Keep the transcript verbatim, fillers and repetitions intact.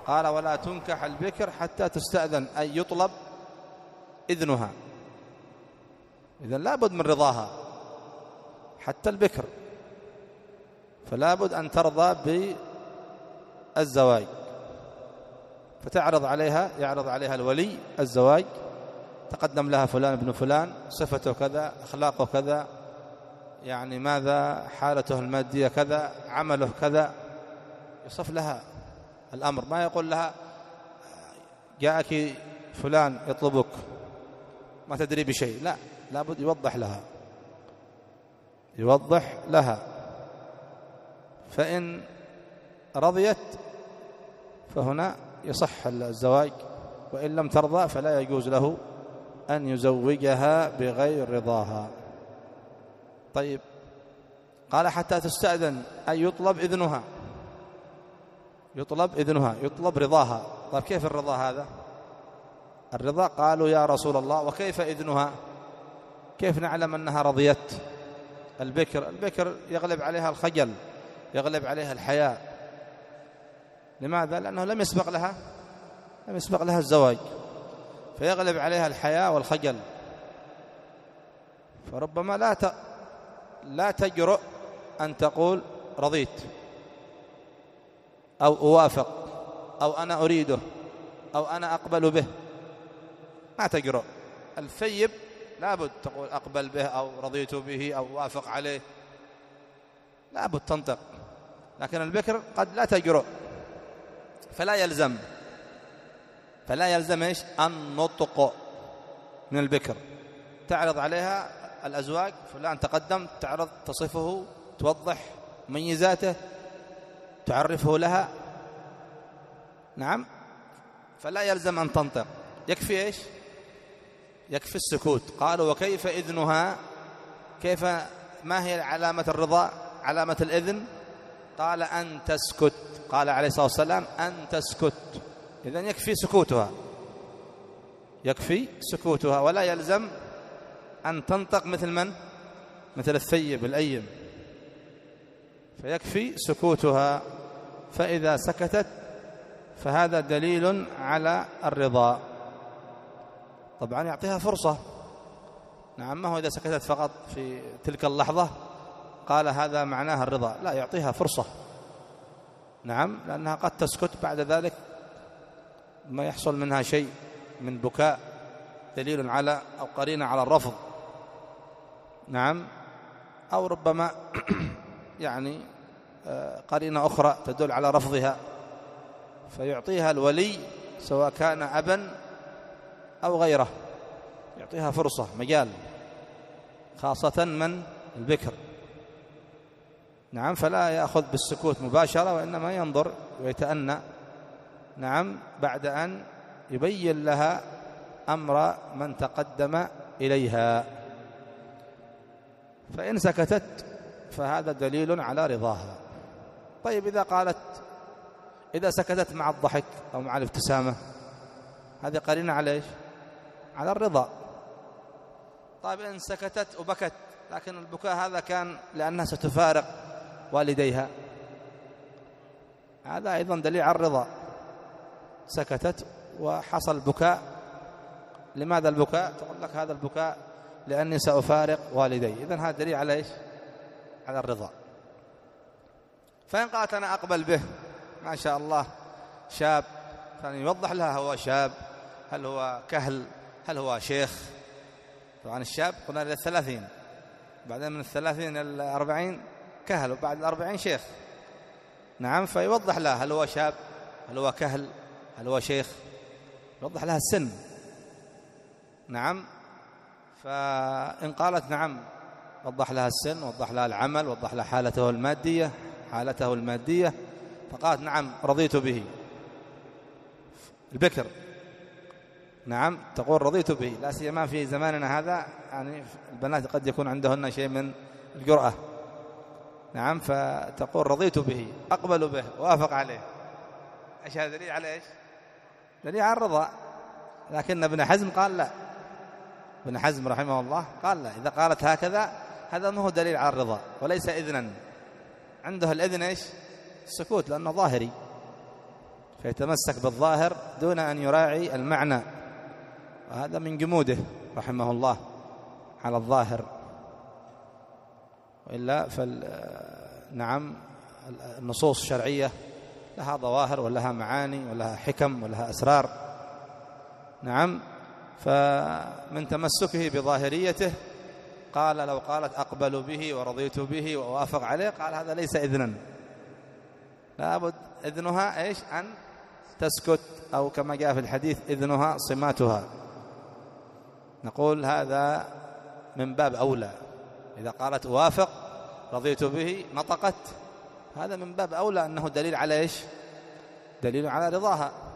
قال ولا تنكح البكر حتى تستأذن، أي يطلب إذنها. إذن لابد من رضاها حتى البكر، فلا بد أن ترضى بالزواج، فتعرض عليها، يعرض عليها الولي الزواج، تقدم لها فلان ابن فلان، صفته كذا، أخلاقه كذا، يعني ماذا حالته المادية كذا، عمله كذا، يصف لها الأمر. ما يقول لها جاءك فلان يطلبك ما تدري بشيء، لا، لابد يوضح لها، يوضح لها. فإن رضيت فهنا يصح الزواج، وإن لم ترضى فلا يجوز له أن يزوجها بغير رضاها. طيب، قال حتى تستأذن، أي يطلب إذنها، يطلب إذنها، يطلب رضاها. طيب كيف الرضا هذا؟ الرضا قالوا يا رسول الله وكيف إذنها؟ كيف نعلم أنها رضيت؟ البكر البكر يغلب عليها الخجل، يغلب عليها الحياء. لماذا؟ لأنه لم يسبق لها لم يسبق لها الزواج، فيغلب عليها الحياء والخجل، فربما لا ت... لا تجرؤ أن تقول رضيت أو أوافق أو أنا أريده أو أنا أقبل به، ما تجرؤ. الثيب لابد تقول أقبل به أو رضيت به أو وافق عليه، لابد تنطق. لكن البكر قد لا تجرؤ، فلا يلزم فلا يلزم إيش؟ النطق من البكر. تعرض عليها الأزواج، فلان تقدم، تعرض، تصفه، توضح ميزاته، تعرفه لها، نعم، فلا يلزم أن تنطق، يكفي إيش؟ يكفي السكوت. قالوا وكيف إذنها؟ كيف، ما هي علامة الرضا، علامة الإذن؟ قال أن تسكت. قال عليه الصلاة والسلام أن تسكت. إذن يكفي سكوتها، يكفي سكوتها، ولا يلزم أن تنطق مثل من؟ مثل الثيب الأيم، فيكفي سكوتها. فإذا سكتت فهذا دليل على الرضا. طبعا يعطيها فرصة، نعم، ما هو إذا سكتت فقط في تلك اللحظة قال هذا معناها الرضا، لا، يعطيها فرصة، نعم، لأنها قد تسكت بعد ذلك ما يحصل منها شيء من بكاء، دليل على أو قرينة على الرفض، نعم، أو ربما يعني قرينة أخرى تدل على رفضها، فيعطيها الولي سواء كان أبا أو غيره، يعطيها فرصة، مجال، خاصة من البكر، نعم، فلا يأخذ بالسكوت مباشرة، وإنما ينظر ويتأنى، نعم، بعد أن يبين لها أمر من تقدم إليها. فإن سكتت فهذا دليل على رضاها. طيب، إذا قالت إذا سكتت مع الضحك أو مع الابتسامة، هذه قرينة على إيش؟ على الرضا. طيب، إن سكتت وبكت، لكن البكاء هذا كان لأنها ستفارق والديها، هذا أيضا دليل على الرضا. سكتت وحصل البكاء، لماذا البكاء؟ تقول لك هذا البكاء لأني سأفارق والدي، إذن هذا دليل على إيش؟ على الرضا. فإن قالت أنا أقبل به، ما شاء الله شاب، يعني يوضح لها هو شاب، هل هو كهل، هل هو شيخ. طبعا الشاب قلنا إلى الثلاثين، بعدين من الثلاثين إلى الأربعين كهل، وبعد الأربعين شيخ، نعم، فيوضح لها هل هو شاب، هل هو كهل، هل هو شيخ، يوضح لها السن، نعم. فإن قالت نعم، وضح لها السن، وضح لها العمل، وضح لها حالته المادية حالته المادية فقالت نعم رضيت به، البكر، نعم، تقول رضيت به، لا سيما في زماننا هذا، يعني البنات قد يكون عندهن شيء من الجرأة، نعم، فتقول رضيت به، أقبل به، وافق عليه. ايش هذا دليل على ايش؟ دليل على الرضا. لكن ابن حزم قال لا، ابن حزم رحمه الله قال لا، إذا قالت هكذا هذا ما هو دليل على الرضا وليس إذنا. عنده الإذن ايش؟ السكوت، لأنه ظاهري، فيتمسك بالظاهر دون أن يراعي المعنى، وهذا من جموده رحمه الله على الظاهر. وإلا فال نعم النصوص الشرعية لها ظواهر ولها معاني ولها حكم ولها أسرار. نعم، فمن تمسكه بظاهريته قال لو قالت أقبل به ورضيت به ووافق عليه، قال هذا ليس إذنا، لابد إذنها إيش؟ أن تسكت، أو كما جاء في الحديث إذنها صماتها. نقول هذا من باب أولى، إذا قالت وافق رضيت به نطقت، هذا من باب أولى أنه دليل على إيش؟ دليل على رضاها.